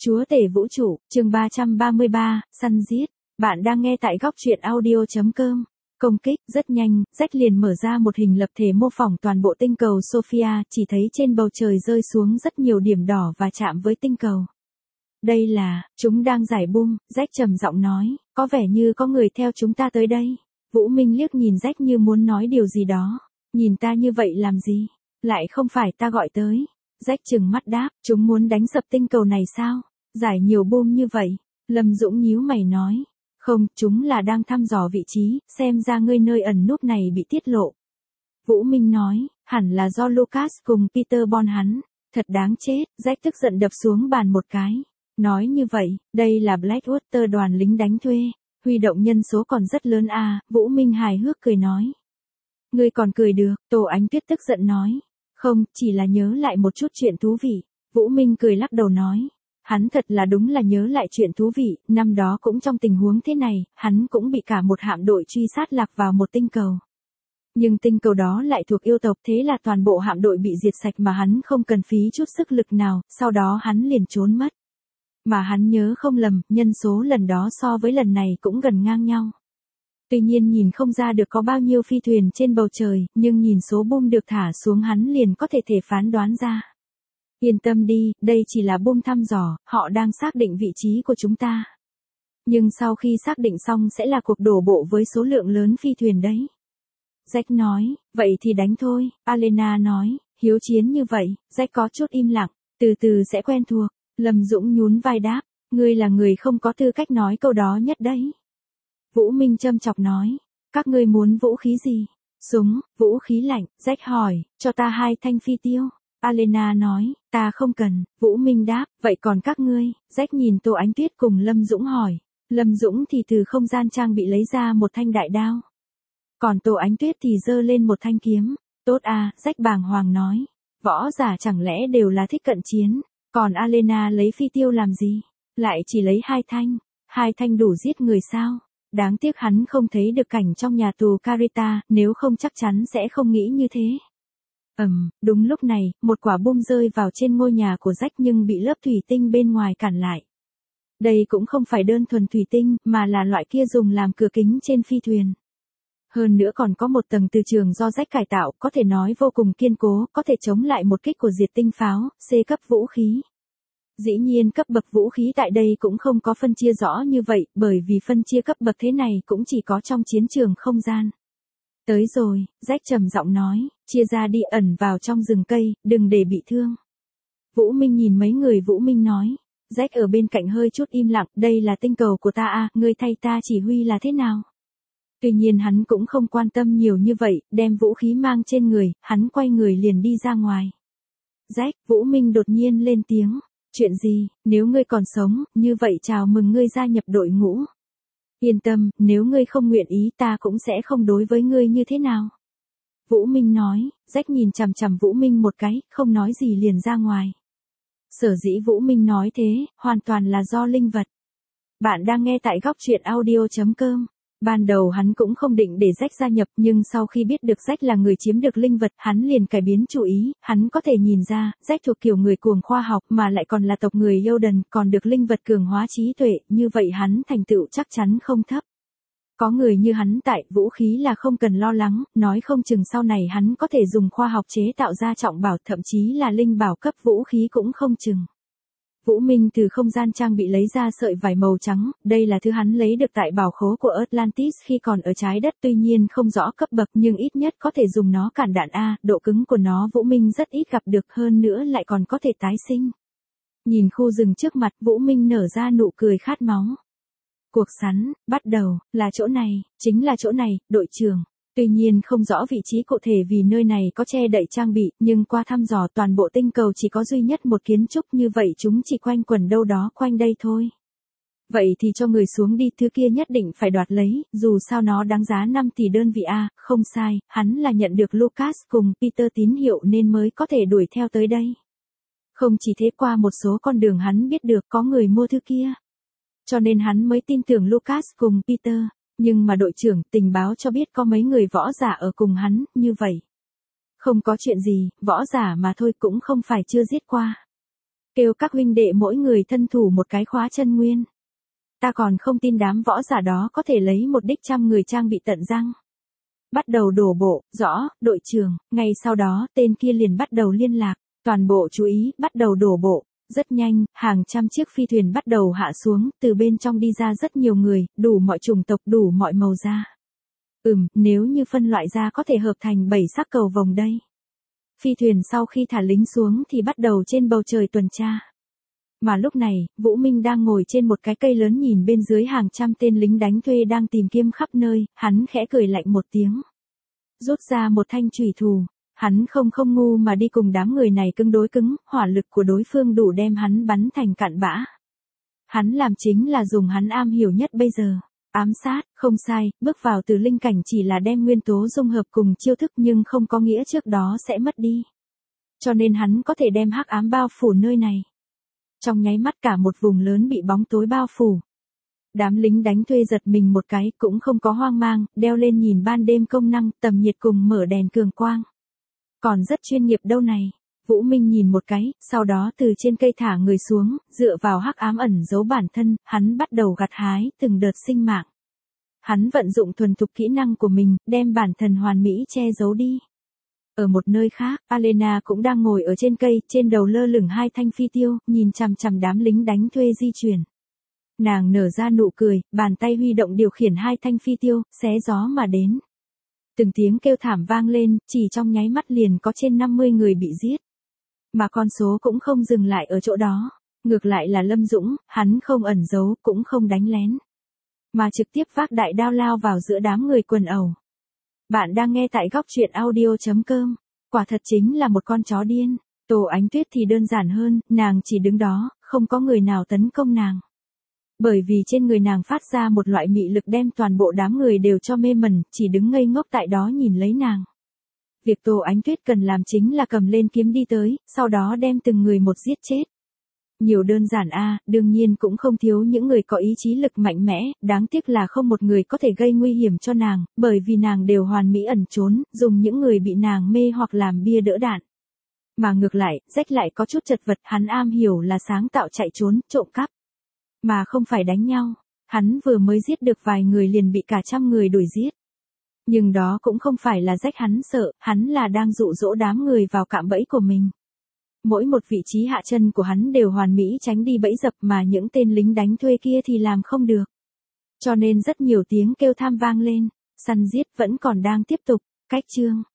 Chúa tể vũ trụ, chương 333, săn giết. Bạn đang nghe tại góc truyện audio.com. Công kích, rất nhanh, Jack liền mở ra một hình lập thể mô phỏng toàn bộ tinh cầu Sophia, chỉ thấy trên bầu trời rơi xuống rất nhiều điểm đỏ và chạm với tinh cầu. Đây là, chúng đang giải bung, Jack trầm giọng nói, có vẻ như có người theo chúng ta tới đây. Vũ Minh liếc nhìn Jack như muốn nói điều gì đó. Nhìn ta như vậy làm gì? Lại không phải ta gọi tới. Jack trừng mắt đáp, chúng muốn đánh sập tinh cầu này sao? Giải nhiều bom như vậy. Lâm Dũng nhíu mày nói. Không, chúng là đang thăm dò vị trí, xem ra ngươi nơi ẩn núp này bị tiết lộ. Vũ Minh nói, hẳn là do Lucas cùng Peter Bond hắn. Thật đáng chết, Jack tức giận đập xuống bàn một cái. Nói như vậy, đây là Blackwater đoàn lính đánh thuê. Huy động nhân số còn rất lớn à, Vũ Minh hài hước cười nói. Ngươi còn cười được, Tô Ánh Tuyết tức giận nói. Không, chỉ là nhớ lại một chút chuyện thú vị. Vũ Minh cười lắc đầu nói. Hắn thật là đúng là nhớ lại chuyện thú vị, năm đó cũng trong tình huống thế này, hắn cũng bị cả một hạm đội truy sát lạc vào một tinh cầu. Nhưng tinh cầu đó lại thuộc yêu tộc, thế là toàn bộ hạm đội bị diệt sạch mà hắn không cần phí chút sức lực nào, sau đó hắn liền trốn mất. Mà hắn nhớ không lầm, nhân số lần đó so với lần này cũng gần ngang nhau. Tuy nhiên nhìn không ra được có bao nhiêu phi thuyền trên bầu trời, nhưng nhìn số bom được thả xuống hắn liền có thể phán đoán ra. Yên tâm đi, đây chỉ là bom thăm dò, họ đang xác định vị trí của chúng ta. Nhưng sau khi xác định xong sẽ là cuộc đổ bộ với số lượng lớn phi thuyền đấy. Jack nói, vậy thì đánh thôi, Alena nói, hiếu chiến như vậy, Jack có chút im lặng, từ từ sẽ quen thuộc. Lâm Dũng nhún vai đáp, ngươi là người không có tư cách nói câu đó nhất đấy. Vũ Minh châm chọc nói, các ngươi muốn vũ khí gì? Súng, vũ khí lạnh, Jack hỏi, cho ta 2 thanh phi tiêu. Alena nói, ta không cần, Vũ Minh đáp, vậy còn các ngươi? Jack nhìn Tô Ánh Tuyết cùng Lâm Dũng hỏi. Lâm Dũng thì từ không gian trang bị lấy ra một thanh đại đao. Còn Tô Ánh Tuyết thì giơ lên một thanh kiếm. Tốt à, Jack bàng hoàng nói. Võ giả chẳng lẽ đều là thích cận chiến? Còn Alena lấy phi tiêu làm gì? Lại chỉ lấy 2 thanh. 2 thanh đủ giết người sao? Đáng tiếc hắn không thấy được cảnh trong nhà tù Carita, nếu không chắc chắn sẽ không nghĩ như thế. Đúng lúc này, một quả bom rơi vào trên ngôi nhà của Jack nhưng bị lớp thủy tinh bên ngoài cản lại. Đây cũng không phải đơn thuần thủy tinh, mà là loại kia dùng làm cửa kính trên phi thuyền. Hơn nữa còn có một tầng từ trường do Jack cải tạo, có thể nói vô cùng kiên cố, có thể chống lại một kích của diệt tinh pháo, C cấp vũ khí. Dĩ nhiên cấp bậc vũ khí tại đây cũng không có phân chia rõ như vậy, bởi vì phân chia cấp bậc thế này cũng chỉ có trong chiến trường không gian. Tới rồi, Jack trầm giọng nói, chia ra đi ẩn vào trong rừng cây, đừng để bị thương. Vũ Minh nhìn mấy người Vũ Minh nói. Jack ở bên cạnh hơi chút im lặng, đây là tinh cầu của ta à, ngươi thay ta chỉ huy là thế nào? Tuy nhiên hắn cũng không quan tâm nhiều như vậy, đem vũ khí mang trên người, hắn quay người liền đi ra ngoài. Jack, Vũ Minh đột nhiên lên tiếng. Chuyện gì, nếu ngươi còn sống, như vậy chào mừng ngươi gia nhập đội ngũ. Yên tâm, nếu ngươi không nguyện ý ta cũng sẽ không đối với ngươi như thế nào. Vũ Minh nói, Jack nhìn chằm chằm Vũ Minh một cái, không nói gì liền ra ngoài. Sở dĩ Vũ Minh nói thế, hoàn toàn là do linh vật. Bạn đang nghe tại góc truyện audio.com. Ban đầu hắn cũng không định để Jack gia nhập, nhưng sau khi biết được Jack là người chiếm được linh vật, hắn liền cải biến chủ ý, hắn có thể nhìn ra, Jack thuộc kiểu người cuồng khoa học mà lại còn là tộc người Yoden, còn được linh vật cường hóa trí tuệ, như vậy hắn thành tựu chắc chắn không thấp. Có người như hắn tại, vũ khí là không cần lo lắng, nói không chừng sau này hắn có thể dùng khoa học chế tạo ra trọng bảo, thậm chí là linh bảo cấp vũ khí cũng không chừng. Vũ Minh từ không gian trang bị lấy ra sợi vải màu trắng, đây là thứ hắn lấy được tại bảo khố của Atlantis khi còn ở trái đất, tuy nhiên không rõ cấp bậc nhưng ít nhất có thể dùng nó cản đạn A, độ cứng của nó Vũ Minh rất ít gặp được, hơn nữa lại còn có thể tái sinh. Nhìn khu rừng trước mặt, Vũ Minh nở ra nụ cười khát máu. Cuộc săn, bắt đầu, là chỗ này, chính là chỗ này, đội trưởng. Tuy nhiên không rõ vị trí cụ thể vì nơi này có che đậy trang bị, nhưng qua thăm dò toàn bộ tinh cầu chỉ có duy nhất một kiến trúc, như vậy chúng chỉ quanh quẩn đâu đó quanh đây thôi. Vậy thì cho người xuống đi, thứ kia nhất định phải đoạt lấy, dù sao nó đáng giá 5 tỷ đơn vị A, không sai, hắn là nhận được Lucas cùng Peter tín hiệu nên mới có thể đuổi theo tới đây. Không chỉ thế, qua một số con đường hắn biết được có người mua thứ kia. Cho nên hắn mới tin tưởng Lucas cùng Peter. Nhưng mà đội trưởng, tình báo cho biết có mấy người võ giả ở cùng hắn, như vậy. Không có chuyện gì, võ giả mà thôi, cũng không phải chưa giết qua. kêu các huynh đệ mỗi người thân thủ một cái khóa chân nguyên. Ta còn không tin đám võ giả đó có thể lấy một đích trăm người trang bị tận răng. Bắt đầu đổ bộ, rõ, đội trưởng, ngay sau đó tên kia liền bắt đầu liên lạc, toàn bộ chú ý, bắt đầu đổ bộ. Rất nhanh, hàng trăm chiếc phi thuyền bắt đầu hạ xuống, từ bên trong đi ra rất nhiều người, đủ mọi chủng tộc, đủ mọi màu da. Nếu như phân loại ra có thể hợp thành 7 sắc cầu vồng đây. Phi thuyền sau khi thả lính xuống thì bắt đầu trên bầu trời tuần tra. Mà lúc này, Vũ Minh đang ngồi trên một cái cây lớn nhìn bên dưới hàng trăm tên lính đánh thuê đang tìm kiếm khắp nơi, hắn khẽ cười lạnh một tiếng. Rút ra một thanh chùy thủ, hắn không ngu mà đi cùng đám người này cứng đối cứng, hỏa lực của đối phương đủ đem hắn bắn thành cạn bã. Hắn làm chính là dùng hắn am hiểu nhất bây giờ. Ám sát, không sai, bước vào từ linh cảnh chỉ là đem nguyên tố dung hợp cùng chiêu thức nhưng không có nghĩa trước đó sẽ mất đi. Cho nên hắn có thể đem hắc ám bao phủ nơi này. Trong nháy mắt cả một vùng lớn bị bóng tối bao phủ. Đám lính đánh thuê giật mình một cái cũng không có hoang mang, đeo lên nhìn ban đêm công năng, tầm nhiệt cùng mở đèn cường quang. Còn rất chuyên nghiệp đâu này. Vũ Minh nhìn một cái, sau đó từ trên cây thả người xuống, dựa vào hắc ám ẩn giấu bản thân, hắn bắt đầu gặt hái từng đợt sinh mạng. Hắn vận dụng thuần thục kỹ năng của mình, đem bản thân hoàn mỹ che giấu đi. Ở một nơi khác, Alena cũng đang ngồi ở trên cây, trên đầu lơ lửng 2 thanh phi tiêu, nhìn chằm chằm đám lính đánh thuê di chuyển. Nàng nở ra nụ cười, bàn tay huy động điều khiển 2 thanh phi tiêu, xé gió mà đến. Từng tiếng kêu thảm vang lên, chỉ trong nháy mắt liền có trên 50 người bị giết. Mà con số cũng không dừng lại ở chỗ đó, ngược lại là Lâm Dũng, hắn không ẩn giấu, cũng không đánh lén, mà trực tiếp vác đại đao lao vào giữa đám người quần ẩu. Bạn đang nghe tại góc truyện audio.com, quả thật chính là một con chó điên. Tô Ánh Tuyết thì đơn giản hơn, nàng chỉ đứng đó, không có người nào tấn công nàng. Bởi vì trên người nàng phát ra một loại mị lực đem toàn bộ đám người đều cho mê mẩn, chỉ đứng ngây ngốc tại đó nhìn lấy nàng. Việc Tô Ánh Tuyết cần làm chính là cầm lên kiếm đi tới, sau đó đem từng người một giết chết. Nhiều đơn giản đương nhiên cũng không thiếu những người có ý chí lực mạnh mẽ, đáng tiếc là không một người có thể gây nguy hiểm cho nàng, bởi vì nàng đều hoàn mỹ ẩn trốn, dùng những người bị nàng mê hoặc làm bia đỡ đạn. Mà ngược lại, Rách lại có chút chật vật, hắn am hiểu là sáng tạo chạy trốn, trộm cắp, mà không phải đánh nhau. Hắn vừa mới giết được vài người liền bị cả trăm người đuổi giết. Nhưng đó cũng không phải là Rách hắn sợ, hắn là đang dụ dỗ đám người vào cạm bẫy của mình. Mỗi một vị trí hạ chân của hắn đều hoàn mỹ tránh đi bẫy dập mà những tên lính đánh thuê kia thì làm không được. Cho nên rất nhiều tiếng kêu tham vang lên, săn giết vẫn còn đang tiếp tục. Cách chương